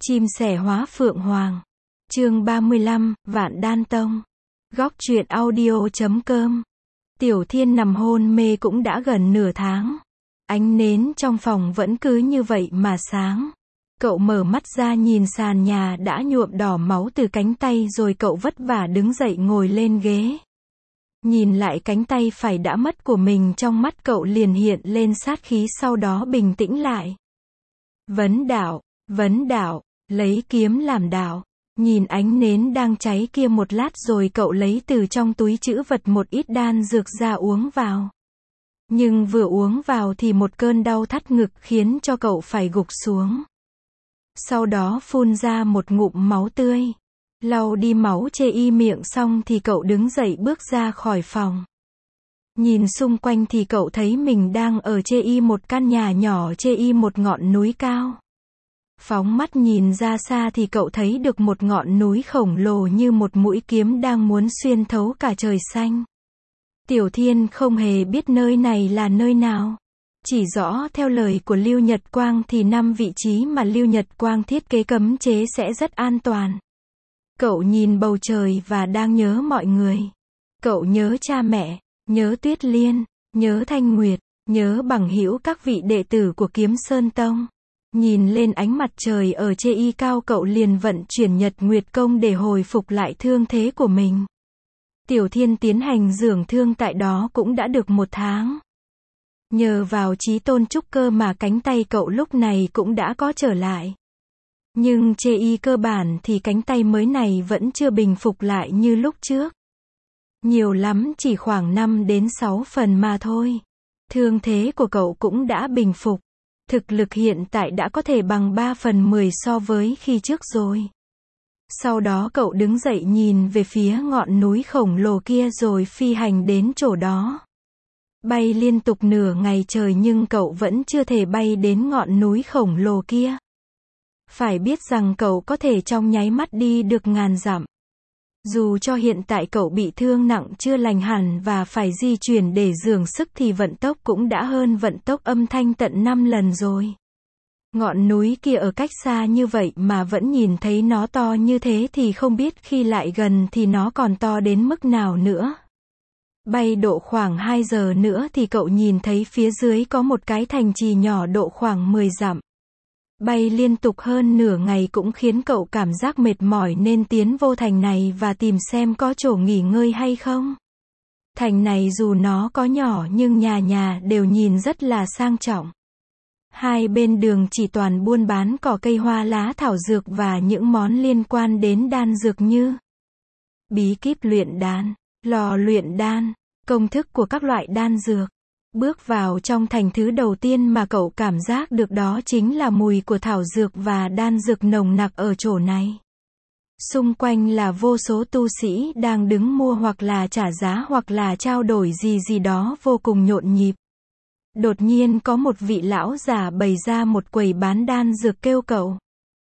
Chim sẻ hóa phượng hoàng. Chương 35, Vạn Đan Tông. Góc truyện audio.com. Tiểu Thiên nằm hôn mê cũng đã gần nửa tháng. Ánh nến trong phòng vẫn cứ như vậy mà sáng. Cậu mở mắt ra nhìn sàn nhà đã nhuộm đỏ máu từ cánh tay rồi cậu vất vả đứng dậy ngồi lên ghế. Nhìn lại cánh tay phải đã mất của mình, trong mắt cậu liền hiện lên sát khí, sau đó bình tĩnh lại. Vấn đạo, lấy kiếm làm đạo. Nhìn ánh nến đang cháy kia một lát rồi cậu lấy từ trong túi trữ vật một ít đan dược ra uống vào. Nhưng vừa uống vào thì một cơn đau thắt ngực khiến cho cậu phải gục xuống. Sau đó phun ra một ngụm máu tươi. Lau đi máu chê y miệng xong thì cậu đứng dậy bước ra khỏi phòng. Nhìn xung quanh thì cậu thấy mình đang ở chê y một căn nhà nhỏ chê y một ngọn núi cao. Phóng mắt nhìn ra xa thì cậu thấy được một ngọn núi khổng lồ như một mũi kiếm đang muốn xuyên thấu cả trời xanh. Tiểu Thiên không hề biết nơi này là nơi nào. Chỉ rõ theo lời của Lưu Nhật Quang thì 5 vị trí mà Lưu Nhật Quang thiết kế cấm chế sẽ rất an toàn. Cậu nhìn bầu trời và đang nhớ mọi người. Cậu nhớ cha mẹ, nhớ Tuyết Liên, nhớ Thanh Nguyệt, nhớ bằng hữu các vị đệ tử của Kiếm Sơn Tông. Nhìn lên ánh mặt trời ở chê y cao, cậu liền vận chuyển Nhật Nguyệt Công để hồi phục lại thương thế của mình. Tiểu Thiên tiến hành dưỡng thương tại đó cũng đã được 1 tháng. Nhờ vào chí tôn trúc cơ mà cánh tay cậu lúc này cũng đã có trở lại. Nhưng chê y cơ bản thì cánh tay mới này vẫn chưa bình phục lại như lúc trước. Nhiều lắm chỉ khoảng 5 đến 6 phần mà thôi. Thương thế của cậu cũng đã bình phục. Thực lực hiện tại đã có thể bằng 3/10 so với khi trước rồi. Sau đó cậu đứng dậy nhìn về phía ngọn núi khổng lồ kia rồi phi hành đến chỗ đó. Bay liên tục nửa ngày trời nhưng cậu vẫn chưa thể bay đến ngọn núi khổng lồ kia. Phải biết rằng cậu có thể trong nháy mắt đi được ngàn dặm. Dù cho hiện tại cậu bị thương nặng chưa lành hẳn và phải di chuyển để dưỡng sức thì vận tốc cũng đã hơn vận tốc âm thanh tận 5 lần rồi. Ngọn núi kia ở cách xa như vậy mà vẫn nhìn thấy nó to như thế thì không biết khi lại gần thì nó còn to đến mức nào nữa. Bay độ khoảng 2 giờ nữa thì cậu nhìn thấy phía dưới có một cái thành trì nhỏ độ khoảng 10 dặm. Bay liên tục hơn nửa ngày cũng khiến cậu cảm giác mệt mỏi nên tiến vô thành này và tìm xem có chỗ nghỉ ngơi hay không. Thành này dù nó có nhỏ nhưng nhà nhà đều nhìn rất là sang trọng. Hai bên đường chỉ toàn buôn bán cỏ cây hoa lá thảo dược và những món liên quan đến đan dược như bí kíp luyện đan, lò luyện đan, công thức của các loại đan dược. Bước vào trong thành, thứ đầu tiên mà cậu cảm giác được đó chính là mùi của thảo dược và đan dược nồng nặc ở chỗ này. Xung quanh là vô số tu sĩ đang đứng mua hoặc là trả giá hoặc là trao đổi gì đó vô cùng nhộn nhịp. Đột nhiên có một vị lão già bày ra một quầy bán đan dược kêu cậu.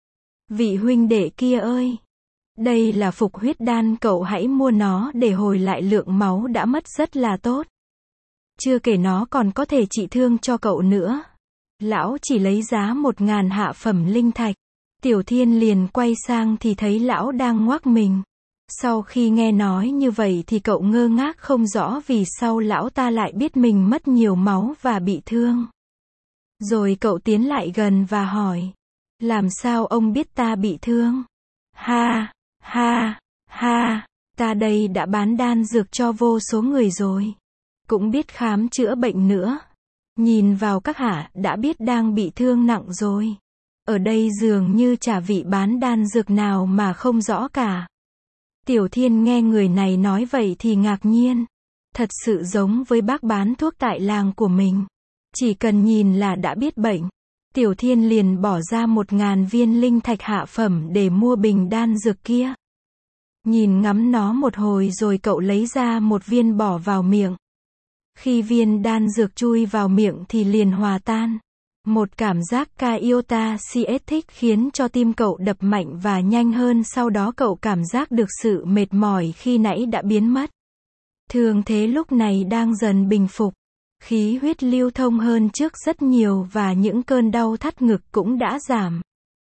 Vị huynh đệ kia ơi! Đây là phục huyết đan, cậu hãy mua nó để hồi lại lượng máu đã mất rất là tốt. Chưa kể nó còn có thể trị thương cho cậu nữa. Lão chỉ lấy giá 1000 hạ phẩm linh thạch. Tiểu Thiên liền quay sang thì thấy lão đang ngoác mình. Sau khi nghe nói như vậy thì cậu ngơ ngác không rõ vì sao lão ta lại biết mình mất nhiều máu và bị thương. Rồi cậu tiến lại gần và hỏi. Làm sao ông biết ta bị thương? Ha, ta đây đã bán đan dược cho vô số người rồi. Cũng biết khám chữa bệnh nữa. Nhìn vào các hạ đã biết đang bị thương nặng rồi. Ở đây dường như chả vị bán đan dược nào mà không rõ cả. Tiểu Thiên nghe người này nói vậy thì ngạc nhiên. Thật sự giống với bác bán thuốc tại làng của mình. Chỉ cần nhìn là đã biết bệnh. Tiểu Thiên liền bỏ ra 1000 viên linh thạch hạ phẩm để mua bình đan dược kia. Nhìn ngắm nó một hồi rồi cậu lấy ra một viên bỏ vào miệng. Khi viên đan dược chui vào miệng thì liền hòa tan. Một cảm giác kaiotasiatic khiến cho tim cậu đập mạnh và nhanh hơn, sau đó cậu cảm giác được sự mệt mỏi khi nãy đã biến mất. Thương thế lúc này đang dần bình phục. Khí huyết lưu thông hơn trước rất nhiều và những cơn đau thắt ngực cũng đã giảm.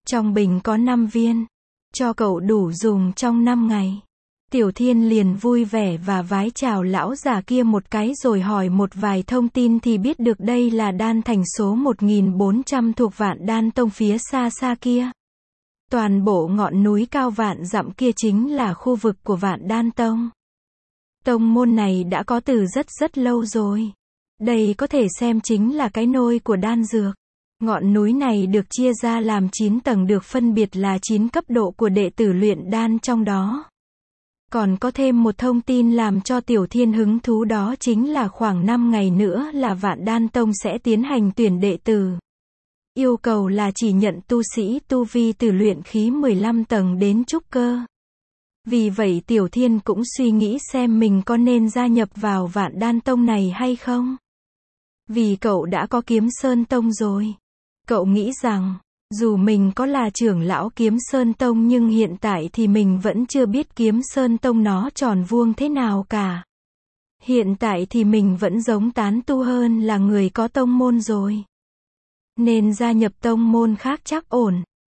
Trong bình có 5 viên. Cho cậu đủ dùng trong 5 ngày. Tiểu Thiên liền vui vẻ và vái chào lão già kia một cái rồi hỏi một vài thông tin thì biết được đây là đan thành số 1400 thuộc Vạn Đan Tông phía xa xa kia. Toàn bộ ngọn núi cao vạn dặm kia chính là khu vực của Vạn Đan Tông. Tông môn này đã có từ rất lâu rồi. Đây có thể xem chính là cái nôi của đan dược. Ngọn núi này được chia ra làm 9 tầng được phân biệt là 9 cấp độ của đệ tử luyện đan trong đó. Còn có thêm một thông tin làm cho Tiểu Thiên hứng thú, đó chính là khoảng 5 ngày nữa là Vạn Đan Tông sẽ tiến hành tuyển đệ tử. Yêu cầu là chỉ nhận tu sĩ tu vi từ luyện khí 15 tầng đến trúc cơ. Vì vậy Tiểu Thiên cũng suy nghĩ xem mình có nên gia nhập vào Vạn Đan Tông này hay không. Vì cậu đã có Kiếm Sơn Tông rồi. Cậu nghĩ rằng, dù mình có là trưởng lão Kiếm Sơn Tông nhưng hiện tại thì mình vẫn chưa biết Kiếm Sơn Tông nó tròn vuông thế nào cả. Hiện tại thì mình vẫn giống tán tu hơn là người có tông môn rồi. Nên gia nhập tông môn khác chắc ổn.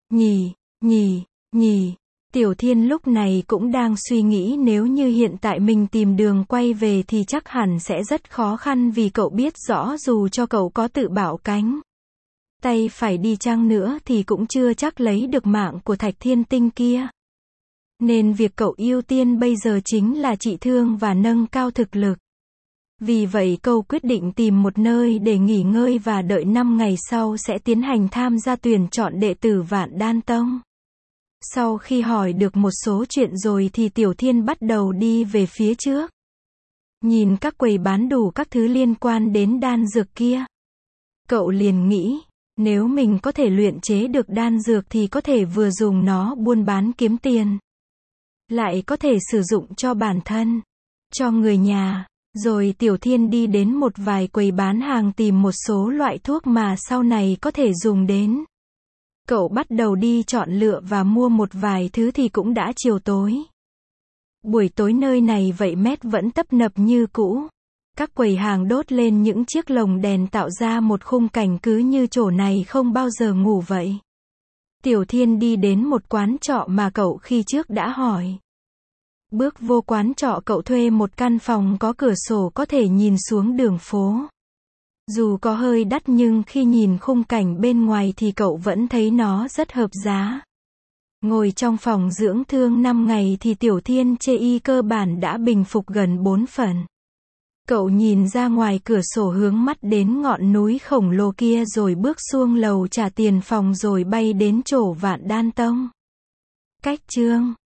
Nhỉ. Tiểu Thiên lúc này cũng đang suy nghĩ nếu như hiện tại mình tìm đường quay về thì chắc hẳn sẽ rất khó khăn vì cậu biết rõ dù cho cậu có tự bảo cánh tay phải đi chăng nữa thì cũng chưa chắc lấy được mạng của Thạch Thiên Tinh kia. Nên việc cậu ưu tiên bây giờ chính là trị thương và nâng cao thực lực. Vì vậy cậu quyết định tìm một nơi để nghỉ ngơi và đợi 5 ngày sau sẽ tiến hành tham gia tuyển chọn đệ tử Vạn Đan Tông. Sau khi hỏi được một số chuyện rồi thì Tiểu Thiên bắt đầu đi về phía trước. Nhìn các quầy bán đủ các thứ liên quan đến đan dược kia. Cậu liền nghĩ, nếu mình có thể luyện chế được đan dược thì có thể vừa dùng nó buôn bán kiếm tiền. Lại có thể sử dụng cho bản thân, cho người nhà. Rồi Tiểu Thiên đi đến một vài quầy bán hàng tìm một số loại thuốc mà sau này có thể dùng đến. Cậu bắt đầu đi chọn lựa và mua một vài thứ thì cũng đã chiều tối. Buổi tối nơi này vậy mét vẫn tấp nập như cũ. Các quầy hàng đốt lên những chiếc lồng đèn tạo ra một khung cảnh cứ như chỗ này không bao giờ ngủ vậy. Tiểu Thiên đi đến một quán trọ mà cậu khi trước đã hỏi. Bước vô quán trọ cậu thuê một căn phòng có cửa sổ có thể nhìn xuống đường phố. Dù có hơi đắt nhưng khi nhìn khung cảnh bên ngoài thì cậu vẫn thấy nó rất hợp giá. Ngồi trong phòng dưỡng thương 5 ngày thì Tiểu Thiên chê y cơ bản đã bình phục gần 4 phần. Cậu nhìn ra ngoài cửa sổ hướng mắt đến ngọn núi khổng lồ kia rồi bước xuống lầu trả tiền phòng rồi bay đến chỗ Vạn Đan Tông. Cách chương